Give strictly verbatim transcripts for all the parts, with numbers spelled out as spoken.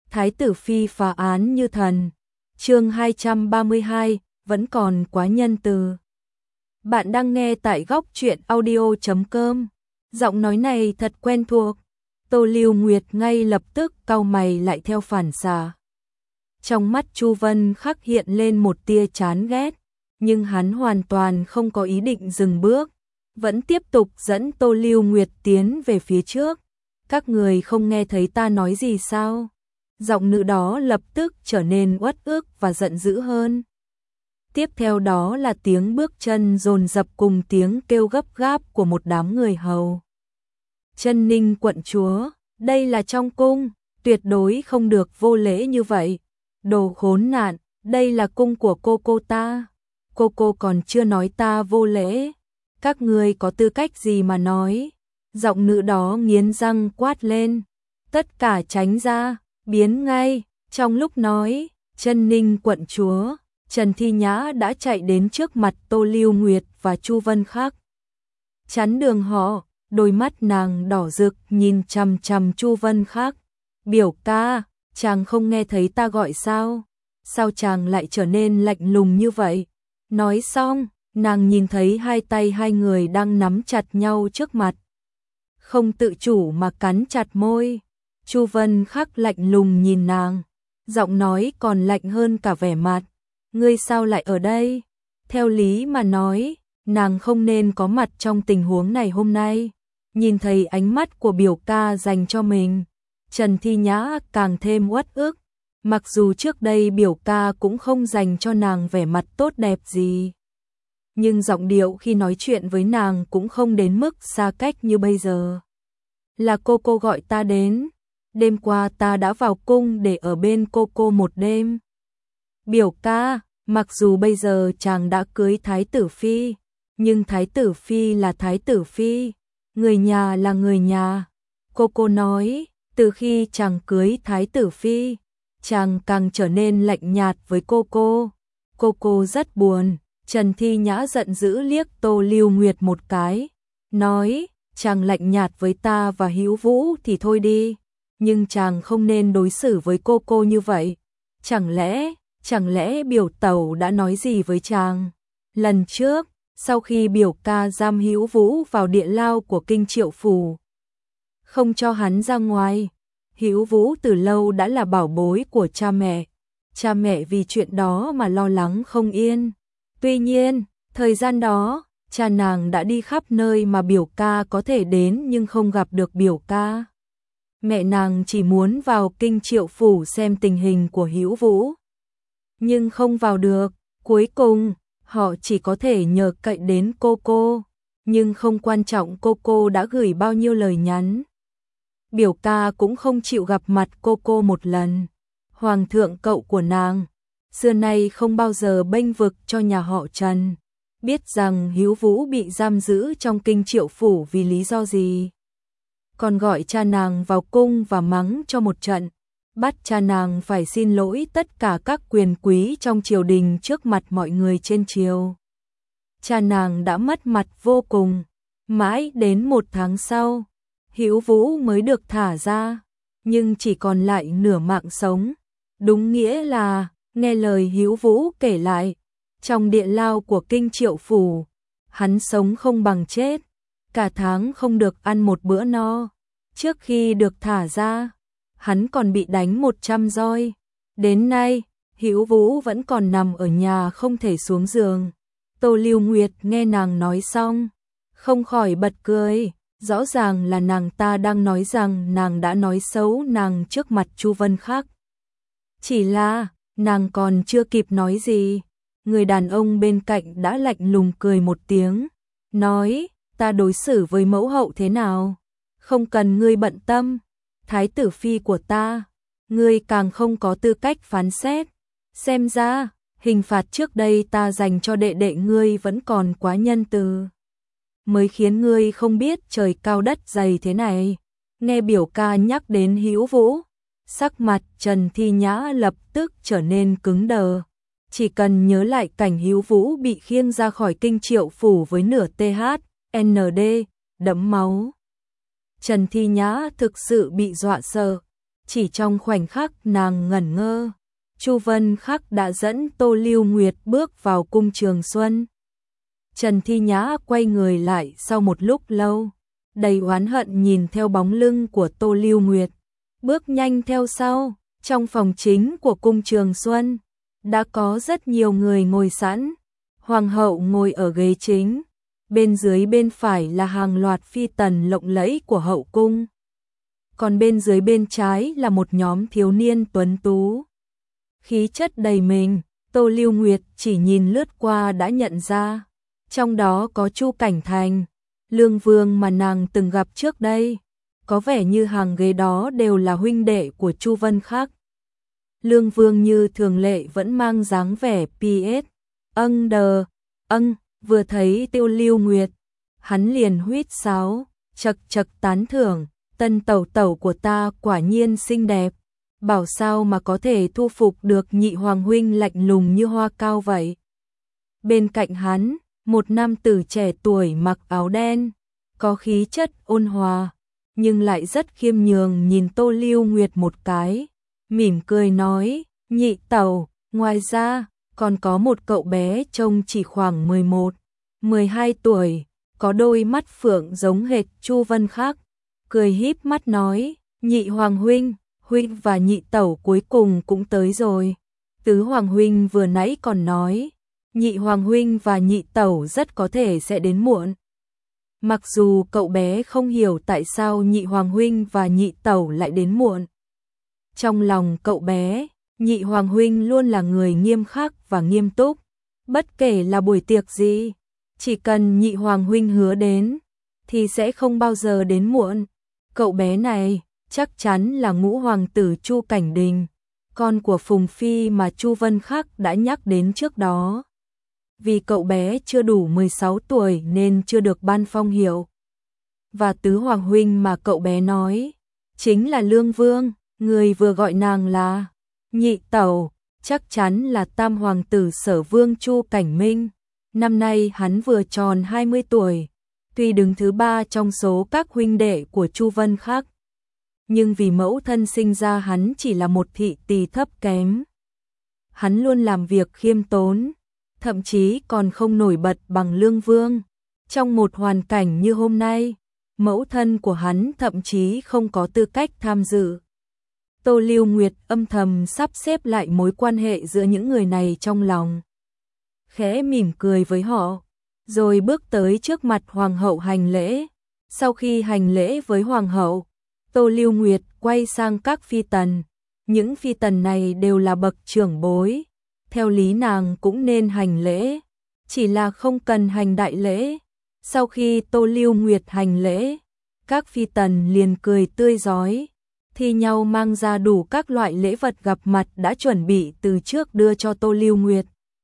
Thái tử phi phá án như thần. Chương hai trăm ba mươi hai, vẫn còn quá nhân từ. Bạn đang nghe tại góc truyện audio chấm com. Giọng nói này thật quen thuộc. Tô Lưu Nguyệt ngay lập tức cau mày lại theo phản xạ. Trong mắt Chu Vân Khắc hiện lên một tia chán ghét, nhưng hắn hoàn toàn không có ý định dừng bước, vẫn tiếp tục dẫn Tô Lưu Nguyệt tiến về phía trước. Các người không nghe thấy ta nói gì sao? Giọng nữ đó lập tức trở nên uất ức và giận dữ hơn. Tiếp theo đó là tiếng bước chân dồn dập cùng tiếng kêu gấp gáp của một đám người hầu. Chân Ninh quận chúa, đây là trong cung, tuyệt đối không được vô lễ như vậy. Đồ khốn nạn, đây là cung của cô cô ta. Cô cô còn chưa nói ta vô lễ. Các người có tư cách gì mà nói? Giọng nữ đó nghiến răng quát lên. Tất cả tránh ra, biến ngay. Trong lúc nói, Chân Ninh quận chúa, Trần Thi Nhã đã chạy đến trước mặt Tô Lưu Nguyệt và Chu Vân Khắc. Chắn đường họ, đôi mắt nàng đỏ rực nhìn chằm chằm Chu Vân Khắc. Biểu ca, chàng không nghe thấy ta gọi sao? Sao chàng lại trở nên lạnh lùng như vậy? Nói xong, nàng nhìn thấy hai tay hai người đang nắm chặt nhau trước mặt. Không tự chủ mà cắn chặt môi. Chu Vân Khắc lạnh lùng nhìn nàng, giọng nói còn lạnh hơn cả vẻ mặt. Ngươi sao lại ở đây? Theo lý mà nói, nàng không nên có mặt trong tình huống này hôm nay. Nhìn thấy ánh mắt của biểu ca dành cho mình, Trần Thi Nhã càng thêm uất ức. Mặc dù trước đây biểu ca cũng không dành cho nàng vẻ mặt tốt đẹp gì, nhưng giọng điệu khi nói chuyện với nàng cũng không đến mức xa cách như bây giờ. Là cô cô gọi ta đến. Đêm qua ta đã vào cung để ở bên cô cô một đêm. Biểu ca, mặc dù bây giờ chàng đã cưới Thái tử phi, nhưng Thái tử phi là Thái tử phi, người nhà là người nhà. Cô cô nói, từ khi chàng cưới Thái tử phi, chàng càng trở nên lạnh nhạt với cô cô. Cô cô rất buồn. Trần Thi Nhã giận dữ liếc Tô Lưu Nguyệt một cái, nói, chàng lạnh nhạt với ta và Hữu Vũ thì thôi đi, nhưng chàng không nên đối xử với cô cô như vậy. Chẳng lẽ, chẳng lẽ biểu tẩu đã nói gì với chàng? Lần trước, sau khi biểu ca giam Hữu Vũ vào địa lao của Kinh Triệu Phủ, không cho hắn ra ngoài, Hữu Vũ từ lâu đã là bảo bối của cha mẹ. Cha mẹ vì chuyện đó mà lo lắng không yên. Tuy nhiên, thời gian đó, cha nàng đã đi khắp nơi mà biểu ca có thể đến nhưng không gặp được biểu ca. Mẹ nàng chỉ muốn vào Kinh Triệu Phủ xem tình hình của Hữu Vũ, nhưng không vào được. Cuối cùng, họ chỉ có thể nhờ cậy đến cô cô, nhưng không quan trọng cô cô đã gửi bao nhiêu lời nhắn. Biểu ca cũng không chịu gặp mặt cô cô một lần. Hoàng thượng cậu của nàng xưa nay không bao giờ bênh vực cho nhà họ Trần. Biết rằng Hữu Vũ bị giam giữ trong Kinh Triệu Phủ vì lý do gì, còn gọi cha nàng vào cung và mắng cho một trận, bắt cha nàng phải xin lỗi tất cả các quyền quý trong triều đình trước mặt mọi người trên triều. Cha nàng đã mất mặt vô cùng. Mãi đến một tháng sau, Hữu Vũ mới được thả ra, nhưng chỉ còn lại nửa mạng sống. Đúng nghĩa là, nghe lời Hữu Vũ kể lại, trong địa lao của Kinh Triệu Phủ, hắn sống không bằng chết, cả tháng không được ăn một bữa no. Trước khi được thả ra, hắn còn bị đánh một trăm roi. Đến nay, Hữu Vũ vẫn còn nằm ở nhà không thể xuống giường. Tô Lưu Nguyệt nghe nàng nói xong, không khỏi bật cười. Rõ ràng là nàng ta đang nói rằng nàng đã nói xấu nàng trước mặt Chu Vân Khắc. Chỉ là, nàng còn chưa kịp nói gì, người đàn ông bên cạnh đã lạnh lùng cười một tiếng, nói, ta đối xử với mẫu hậu thế nào? Không cần ngươi bận tâm. Thái tử phi của ta, ngươi càng không có tư cách phán xét. Xem ra, hình phạt trước đây ta dành cho đệ đệ ngươi vẫn còn quá nhân từ, mới khiến ngươi không biết trời cao đất dày thế này. Nghe biểu ca nhắc đến Hữu Vũ, sắc mặt Trần Thi Nhã lập tức trở nên cứng đờ. Chỉ cần nhớ lại cảnh Hữu Vũ bị khiêng ra khỏi Kinh Triệu Phủ với nửa tê hát en đê, đẫm máu, Trần Thi Nhã thực sự bị dọa sợ. chỉ trong khoảnh khắc nàng ngẩn ngơ, Chu Vân Khắc đã dẫn Tô Lưu Nguyệt bước vào cung Trường Xuân. Trần Thi Nhã quay người lại sau một lúc lâu, đầy oán hận nhìn theo bóng lưng của Tô Lưu Nguyệt, bước nhanh theo sau. Trong phòng chính của cung Trường Xuân, đã có rất nhiều người ngồi sẵn. Hoàng hậu ngồi ở ghế chính, bên dưới bên phải là hàng loạt phi tần lộng lẫy của hậu cung. Còn bên dưới bên trái là một nhóm thiếu niên tuấn tú. Khí chất đầy mình, Tô Lưu Nguyệt chỉ nhìn lướt qua đã nhận ra. Trong đó có Chu Cảnh Thành, Lương Vương mà nàng từng gặp trước đây. Có vẻ như hàng ghế đó đều là huynh đệ của Chu Vân Khắc. Lương Vương như thường lệ vẫn mang dáng vẻ pê ét. Âng đờ, âng, vừa thấy Tô Lưu Nguyệt, hắn liền huýt sáo, chật chật tán thưởng, tân tẩu tẩu của ta quả nhiên xinh đẹp. Bảo sao mà có thể thu phục được nhị hoàng huynh lạnh lùng như hoa cao vậy. Bên cạnh hắn, một nam tử trẻ tuổi mặc áo đen, có khí chất ôn hòa, nhưng lại rất khiêm nhường nhìn Tô Lưu Nguyệt một cái, mỉm cười nói, nhị tẩu, ngoài ra, còn có một cậu bé trông chỉ khoảng mười một, mười hai tuổi, có đôi mắt phượng giống hệt Chu Vân Khắc, cười híp mắt nói, nhị hoàng huynh, huynh và nhị tẩu cuối cùng cũng tới rồi. Tứ hoàng huynh vừa nãy còn nói, nhị hoàng huynh và nhị tẩu rất có thể sẽ đến muộn. Mặc dù cậu bé không hiểu tại sao nhị hoàng huynh và nhị tẩu lại đến muộn. Trong lòng cậu bé, nhị hoàng huynh luôn là người nghiêm khắc và nghiêm túc. Bất kể là buổi tiệc gì, chỉ cần nhị hoàng huynh hứa đến, thì sẽ không bao giờ đến muộn. Cậu bé này chắc chắn là ngũ hoàng tử Chu Cảnh Đình, con của Phùng Phi mà Chu Vân Khắc đã nhắc đến trước đó. Vì cậu bé chưa đủ mười sáu tuổi nên chưa được ban phong hiệu. Và tứ hoàng huynh mà cậu bé nói, chính là Lương Vương, người vừa gọi nàng là nhị tẩu, chắc chắn là tam hoàng tử Sở Vương Chu Cảnh Minh. Năm nay hắn vừa tròn hai mươi tuổi, tuy đứng thứ ba trong số các huynh đệ của Chu Vân Khắc, nhưng vì mẫu thân sinh ra hắn chỉ là một thị tỳ thấp kém. Hắn luôn làm việc khiêm tốn, thậm chí còn không nổi bật bằng Lương Vương. Trong một hoàn cảnh như hôm nay, mẫu thân của hắn thậm chí không có tư cách tham dự. Tô Lưu Nguyệt âm thầm sắp xếp lại mối quan hệ giữa những người này trong lòng. Khẽ mỉm cười với họ, rồi bước tới trước mặt hoàng hậu hành lễ. Sau khi hành lễ với hoàng hậu, Tô Lưu Nguyệt quay sang các phi tần. Những phi tần này đều là bậc trưởng bối, theo lý nàng cũng nên hành lễ, chỉ là không cần hành đại lễ. Sau khi Tô Lưu Nguyệt hành lễ, các phi tần liền cười tươi rói, thi nhau mang ra đủ các loại lễ vật gặp mặt đã chuẩn bị từ trước đưa cho Tô Lưu Nguyệt.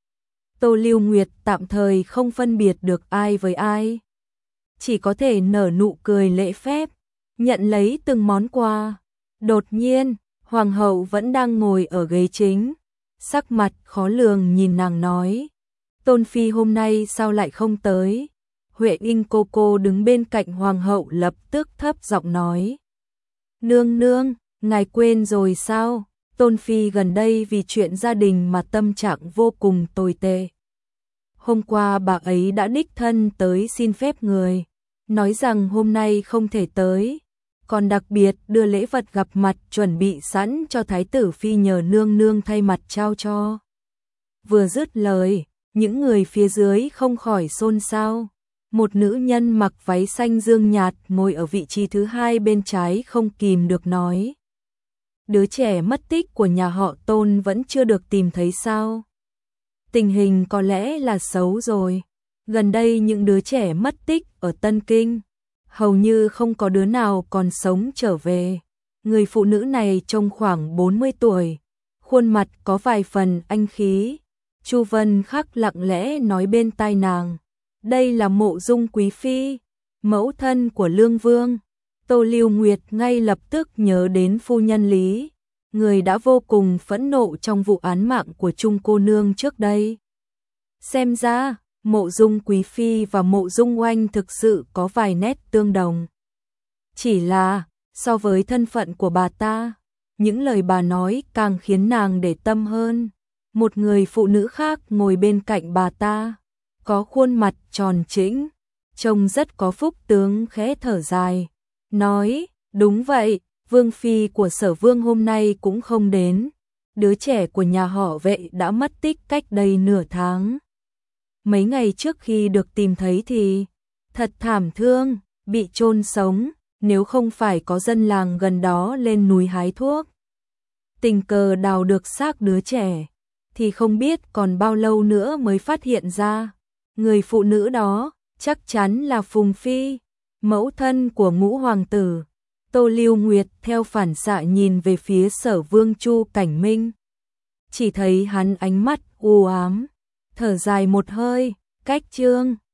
Tô Lưu Nguyệt tạm thời không phân biệt được ai với ai, chỉ có thể nở nụ cười lễ phép, nhận lấy từng món quà. Đột nhiên, hoàng hậu vẫn đang ngồi ở ghế chính, sắc mặt khó lường nhìn nàng nói, Tôn Phi hôm nay sao lại không tới? Huệ Inh cô cô đứng bên cạnh hoàng hậu lập tức thấp giọng nói, nương nương, ngài quên rồi sao? Tôn Phi gần đây vì chuyện gia đình mà tâm trạng vô cùng tồi tệ. Hôm qua bà ấy đã đích thân tới xin phép người, nói rằng hôm nay không thể tới, còn đặc biệt đưa lễ vật gặp mặt chuẩn bị sẵn cho Thái tử Phi nhờ nương nương thay mặt trao cho. Vừa dứt lời, những người phía dưới không khỏi xôn xao. Một nữ nhân mặc váy xanh dương nhạt ngồi ở vị trí thứ hai bên trái không kìm được nói, đứa trẻ mất tích của nhà họ Tôn vẫn chưa được tìm thấy sao? Tình hình có lẽ là xấu rồi. Gần đây những đứa trẻ mất tích ở Tân Kinh, hầu như không có đứa nào còn sống trở về. Người phụ nữ này trông khoảng bốn mươi tuổi, khuôn mặt có vài phần anh khí. Chu Vân Khắc lặng lẽ nói bên tai nàng, đây là Mộ Dung Quý Phi, mẫu thân của Lương Vương. Tô Lưu Nguyệt ngay lập tức nhớ đến phu nhân Lý, người đã vô cùng phẫn nộ trong vụ án mạng của Trung cô nương trước đây. Xem ra, Mộ Dung Quý Phi và Mộ Dung Oanh thực sự có vài nét tương đồng. Chỉ là, so với thân phận của bà ta, những lời bà nói càng khiến nàng để tâm hơn. Một người phụ nữ khác ngồi bên cạnh bà ta, có khuôn mặt tròn trĩnh, trông rất có phúc tướng, khẽ thở dài, nói, đúng vậy, vương phi của Sở Vương hôm nay cũng không đến, đứa trẻ của nhà họ Vệ đã mất tích cách đây nửa tháng. Mấy ngày trước khi được tìm thấy thì thật thảm thương, bị chôn sống, nếu không phải có dân làng gần đó lên núi hái thuốc, tình cờ đào được xác đứa trẻ, thì không biết còn bao lâu nữa mới phát hiện ra. Người phụ nữ đó chắc chắn là Phùng Phi, mẫu thân của Ngũ hoàng tử. Tô Lưu Nguyệt theo phản xạ nhìn về phía Sở Vương Chu Cảnh Minh, chỉ thấy hắn ánh mắt u ám, thở dài một hơi, cách trương.